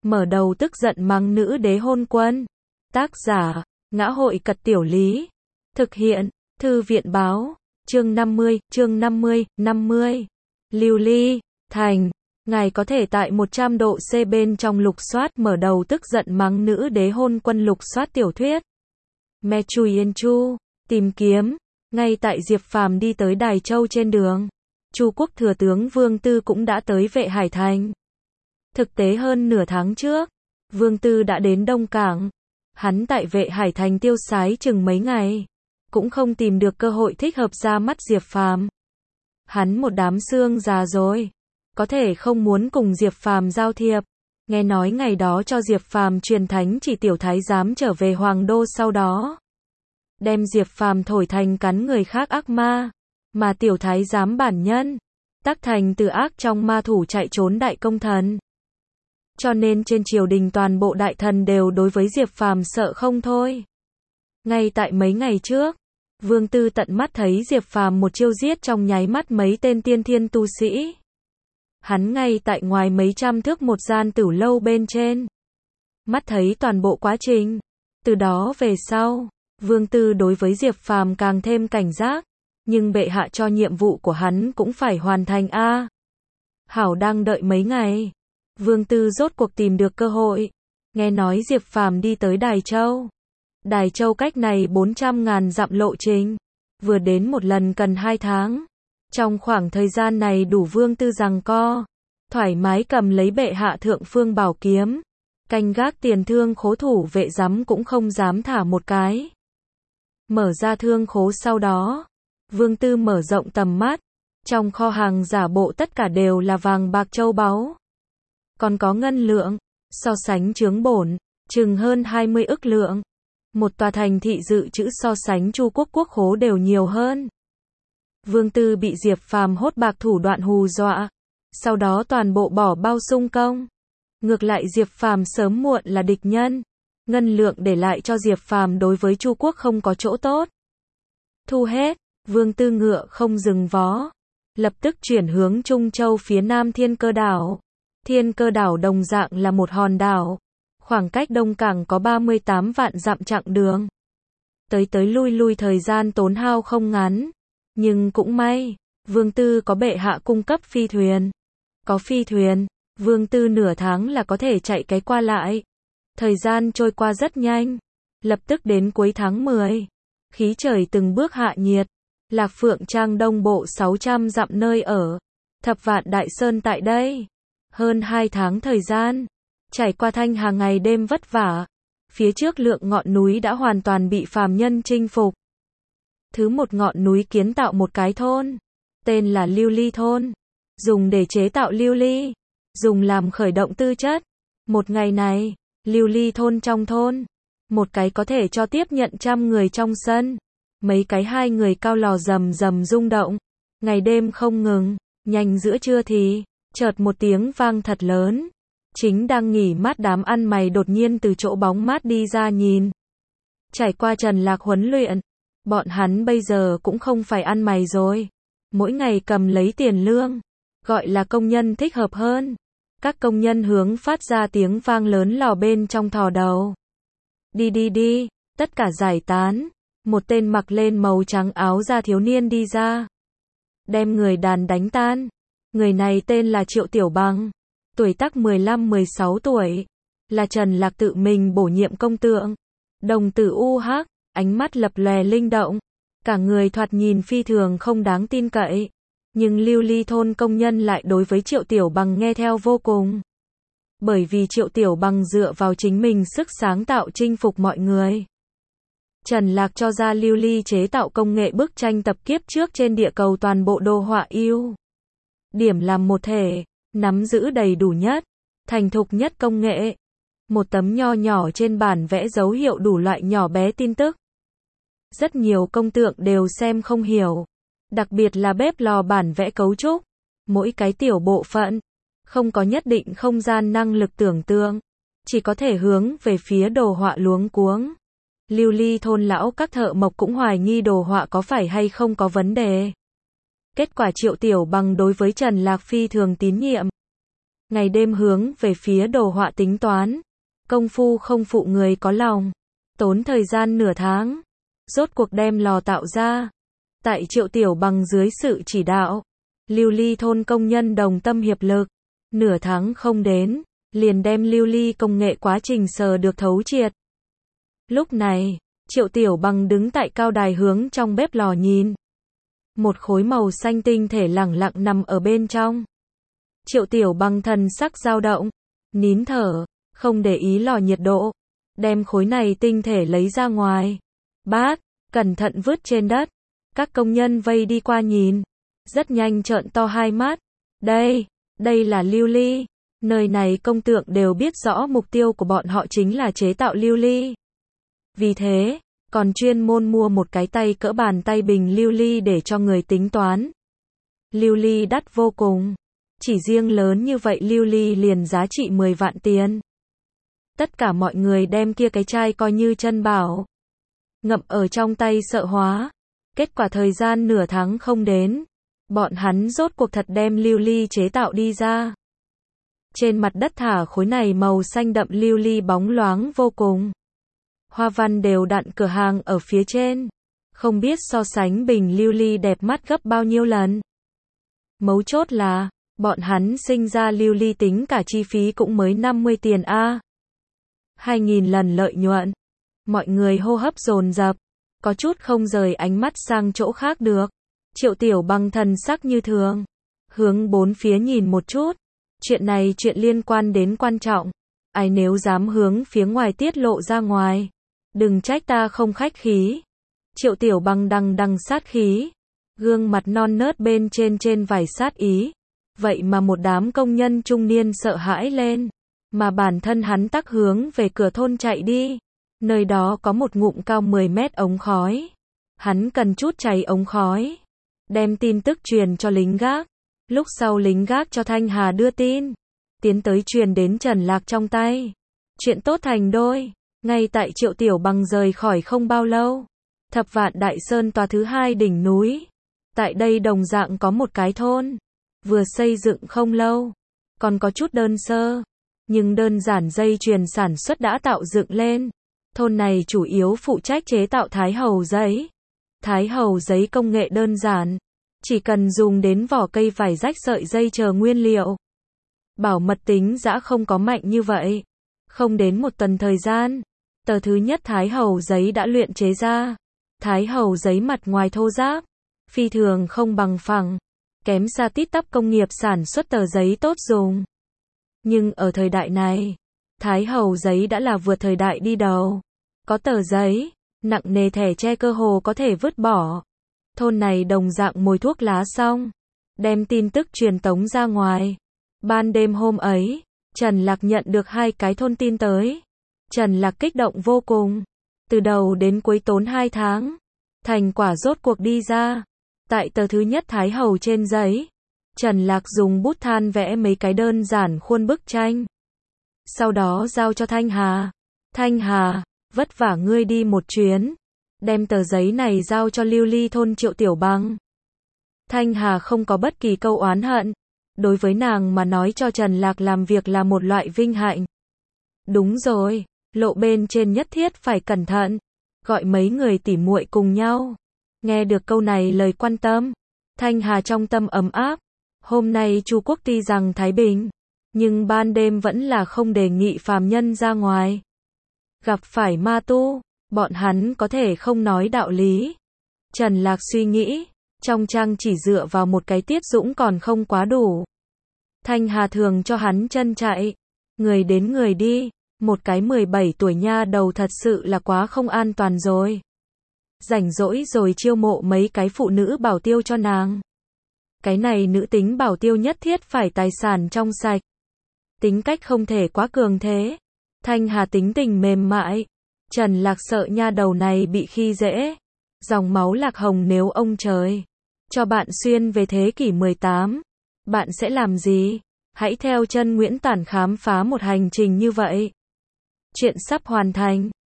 mở đầu tức giận mắng nữ đế hôn quân. Tác giả, Ngã hội Cật Tiểu Lý. Thực hiện, Thư viện báo. Chương 50, chương 50. Lưu ly, thành. Ngài có thể tại 100 độ C bên trong lục soát mở đầu tức giận mắng nữ đế hôn quân lục soát tiểu thuyết. Me Chui Yên Chu, tìm kiếm. Ngay tại Diệp Phàm đi tới Đài Châu trên đường, Chu Quốc thừa tướng Vương Tư cũng đã tới Vệ Hải Thành. Thực tế hơn nửa tháng trước, Vương Tư đã đến Đông Cảng. Hắn tại Vệ Hải Thành tiêu sái chừng mấy ngày, cũng không tìm được cơ hội thích hợp ra mắt Diệp Phàm. Hắn một đám xương già rồi, có thể không muốn cùng Diệp Phàm giao thiệp. Nghe nói ngày đó cho Diệp Phàm truyền thánh chỉ tiểu thái giám trở về Hoàng Đô, sau đó đem Diệp Phàm thổi thành cắn người khác ác ma, mà tiểu thái giám bản nhân tắc thành từ ác trong ma thủ chạy trốn đại công thần. Cho nên trên triều đình toàn bộ đại thần đều đối với Diệp Phàm sợ không thôi. Ngay tại mấy ngày trước, Vương Tư tận mắt thấy Diệp Phàm một chiêu giết trong nháy mắt mấy tên tiên thiên tu sĩ. Hắn ngay tại ngoài mấy trăm thước một gian tửu lâu bên trên, mắt thấy toàn bộ quá trình. Từ đó về sau, Vương Tư đối với Diệp Phàm càng thêm cảnh giác, nhưng bệ hạ cho nhiệm vụ của hắn cũng phải hoàn thành a. Hảo đang đợi mấy ngày, Vương Tư rốt cuộc tìm được cơ hội. Nghe nói Diệp Phàm đi tới Đài Châu. Đài Châu cách này 400.000 dặm lộ trình, vừa đến một lần cần 2 tháng. Trong khoảng thời gian này đủ Vương Tư giằng co, thoải mái cầm lấy bệ hạ thượng phương bảo kiếm, canh gác tiền thương khố thủ vệ giám cũng không dám thả một cái. Mở ra thương khố sau đó, Vương Tư mở rộng tầm mắt, trong kho hàng giả bộ tất cả đều là vàng bạc châu báu, còn có ngân lượng, so sánh chướng bổn, chừng hơn 20 ức lượng. Một tòa thành thị dự trữ so sánh Chu Quốc quốc khố đều nhiều hơn. Vương Tư bị Diệp Phàm hốt bạc thủ đoạn hù dọa, sau đó toàn bộ bỏ bao sung công. Ngược lại Diệp Phàm sớm muộn là địch nhân, ngân lượng để lại cho Diệp Phàm đối với Chu Quốc không có chỗ tốt. Thu hết, Vương Tư ngựa không dừng vó, lập tức chuyển hướng Trung Châu phía nam Thiên Cơ đảo. Thiên Cơ đảo đồng dạng là một hòn đảo, khoảng cách Đông Cảng có 38 vạn dặm chặng đường. Tới lui thời gian tốn hao không ngắn, nhưng cũng may, Vương Tư có bệ hạ cung cấp phi thuyền. Có phi thuyền, Vương Tư nửa tháng là có thể chạy cái qua lại. Thời gian trôi qua rất nhanh, lập tức đến cuối tháng 10. Khí trời từng bước hạ nhiệt, Lạc Phượng Trang đông bộ 600 dặm nơi ở, Thập Vạn Đại Sơn tại đây. Hơn 2 tháng thời gian, trải qua thanh hà ngày đêm vất vả, phía trước lượng ngọn núi đã hoàn toàn bị phàm nhân chinh phục. Thứ một ngọn núi kiến tạo một cái thôn, tên là Lưu Ly thôn, dùng để chế tạo lưu ly, dùng làm khởi động tư chất. Một ngày này, Lưu Ly thôn trong thôn, một cái có thể cho tiếp nhận 100 người trong sân, mấy cái 2 người cao lò rầm rầm rung động, ngày đêm không ngừng. Nhanh giữa trưa thì, chợt một tiếng vang thật lớn. Chính đang nghỉ mát đám ăn mày đột nhiên từ chỗ bóng mát đi ra nhìn. Trải qua Trần Lạc huấn luyện, bọn hắn bây giờ cũng không phải ăn mày rồi, mỗi ngày cầm lấy tiền lương, gọi là công nhân thích hợp hơn. Các công nhân hướng phát ra tiếng vang lớn lò bên trong thò đầu. Đi, tất cả giải tán. Một tên mặc lên màu trắng áo da thiếu niên đi ra, đem người đàn đánh tan. Người này tên là Triệu Tiểu Bằng, tuổi tác 15-16 tuổi, là Trần Lạc tự mình bổ nhiệm công tượng. Đồng tử u hắc, ánh mắt lập lòe linh động, cả người thoạt nhìn phi thường không đáng tin cậy. Nhưng Lưu Ly thôn công nhân lại đối với Triệu Tiểu Bằng nghe theo vô cùng. Bởi vì Triệu Tiểu Bằng dựa vào chính mình sức sáng tạo chinh phục mọi người. Trần Lạc cho ra Lưu Ly chế tạo công nghệ bức tranh tập kiếp trước trên địa cầu toàn bộ đồ họa ưu điểm làm một thể, nắm giữ đầy đủ nhất, thành thục nhất công nghệ. Một tấm nho nhỏ trên bản vẽ dấu hiệu đủ loại nhỏ bé tin tức. Rất nhiều công tượng đều xem không hiểu, đặc biệt là bếp lò bản vẽ cấu trúc, mỗi cái tiểu bộ phận, không có nhất định không gian năng lực tưởng tượng, chỉ có thể hướng về phía đồ họa luống cuống. Lưu Ly thôn lão các thợ mộc cũng hoài nghi đồ họa có phải hay không có vấn đề. Kết quả Triệu Tiểu Bằng đối với Trần Lạc phi thường tín nhiệm. ngày đêm hướng về phía đồ họa tính toán. Công phu không phụ người có lòng. Tốn thời gian nửa tháng. Rốt cuộc đem lò tạo ra. Tại Triệu Tiểu Bằng dưới sự chỉ đạo, Lưu Ly thôn công nhân đồng tâm hiệp lực. Nửa tháng không đến, liền đem Lưu Ly công nghệ quá trình sờ được thấu triệt. Lúc này, Triệu Tiểu Bằng đứng tại cao đài hướng trong bếp lò nhìn. Một khối màu xanh tinh thể lẳng lặng nằm ở bên trong. Triệu Tiểu Bằng thần sắc dao động, nín thở, không để ý lò nhiệt độ, đem khối này tinh thể lấy ra ngoài. Bát, cẩn thận vứt trên đất. Các công nhân vây đi qua nhìn, rất nhanh trợn to hai mắt. Đây là lưu ly. Nơi này công tượng đều biết rõ mục tiêu của bọn họ chính là chế tạo lưu ly. Vì thế, còn chuyên môn mua một cái tay cỡ bàn tay bình lưu ly để cho người tính toán. Lưu ly đắt vô cùng. Chỉ riêng lớn như vậy lưu ly liền giá trị 10 vạn tiền. Tất cả mọi người đem kia cái chai coi như chân bảo. Ngậm ở trong tay sợ hóa. Kết quả thời gian nửa tháng không đến. Bọn hắn rốt cuộc thật đem lưu ly chế tạo đi ra. Trên mặt đất thả khối này màu xanh đậm lưu ly bóng loáng vô cùng. Hoa văn đều đặn cửa hàng ở phía trên. Không biết so sánh bình lưu ly đẹp mắt gấp bao nhiêu lần. Mấu chốt là, bọn hắn sinh ra lưu ly tính cả chi phí cũng mới 50 tiền a. 2.000 lần lợi nhuận. Mọi người hô hấp dồn dập, có chút không rời ánh mắt sang chỗ khác được. Triệu Tiểu Bằng thần sắc như thường, hướng bốn phía nhìn một chút. Chuyện này chuyện liên quan đến quan trọng. Ai nếu dám hướng phía ngoài tiết lộ ra ngoài, đừng trách ta không khách khí. Triệu Tiểu Bằng đằng sát khí, gương mặt non nớt bên trên vài sát ý. Vậy mà một đám công nhân trung niên sợ hãi lên, mà bản thân hắn tắc hướng về cửa thôn chạy đi. Nơi đó có một ngụm cao 10 mét ống khói. Hắn cần chút cháy ống khói, đem tin tức truyền cho lính gác. Lúc sau lính gác cho Thanh Hà đưa tin, tiến tới truyền đến Trần Lạc trong tay. Chuyện tốt thành đôi. Ngay tại Triệu Tiểu Bằng rời khỏi không bao lâu, Thập Vạn Đại Sơn tòa thứ 2 đỉnh núi. Tại đây đồng dạng có một cái thôn, vừa xây dựng không lâu, còn có chút đơn sơ, nhưng đơn giản dây chuyền sản xuất đã tạo dựng lên. Thôn này chủ yếu phụ trách chế tạo thái hầu giấy. Thái hầu giấy công nghệ đơn giản, chỉ cần dùng đến vỏ cây vải rách sợi dây chờ nguyên liệu. Bảo mật tính dã không có mạnh như vậy. Không đến một tuần thời gian, tờ thứ nhất thái hầu giấy đã luyện chế ra. Thái hầu giấy mặt ngoài thô ráp, phi thường không bằng phẳng, kém xa tít tắp công nghiệp sản xuất tờ giấy tốt dùng. Nhưng ở thời đại này, thái hầu giấy đã là vượt thời đại đi đầu. Có tờ giấy, nặng nề thẻ tre cơ hồ có thể vứt bỏ. Thôn này đồng dạng mồi thuốc lá xong, đem tin tức truyền tống ra ngoài. Ban đêm hôm ấy, Trần Lạc nhận được 2 cái thôn tin tới. Trần Lạc kích động vô cùng. Từ đầu đến cuối tốn 2 tháng. Thành quả rốt cuộc đi ra. Tại tờ thứ nhất thái hầu trên giấy, Trần Lạc dùng bút than vẽ mấy cái đơn giản khuôn bức tranh. Sau đó giao cho Thanh Hà. Thanh Hà, vất vả ngươi đi một chuyến. Đem tờ giấy này giao cho Lưu Ly thôn Triệu Tiểu Bằng. Thanh Hà không có bất kỳ câu oán hận. Đối với nàng mà nói cho Trần Lạc làm việc là một loại vinh hạnh. Đúng rồi, lộ bên trên nhất thiết phải cẩn thận. Gọi mấy người tỉ muội cùng nhau. Nghe được câu này lời quan tâm, Thanh Hà trong tâm ấm áp. Hôm nay Chu quốc tuy rằng thái bình, nhưng ban đêm vẫn là không đề nghị phàm nhân ra ngoài. Gặp phải ma tu, bọn hắn có thể không nói đạo lý. Trần Lạc suy nghĩ, trong trang chỉ dựa vào một cái Tiết Dũng còn không quá đủ. Thanh Hà thường cho hắn chân chạy, người đến người đi, một cái 17 tuổi nha đầu thật sự là quá không an toàn rồi. Rảnh rỗi rồi chiêu mộ mấy cái phụ nữ bảo tiêu cho nàng. Cái này nữ tính bảo tiêu nhất thiết phải tài sản trong sạch. Tính cách không thể quá cường thế. Thanh Hà tính tình mềm mại. Trần Lạc sợ nha đầu này bị khi dễ. Dòng máu Lạc Hồng nếu ông trời cho bạn xuyên về thế kỷ 18, bạn sẽ làm gì? Hãy theo chân Nguyễn Tản khám phá một hành trình như vậy. Chuyện sắp hoàn thành.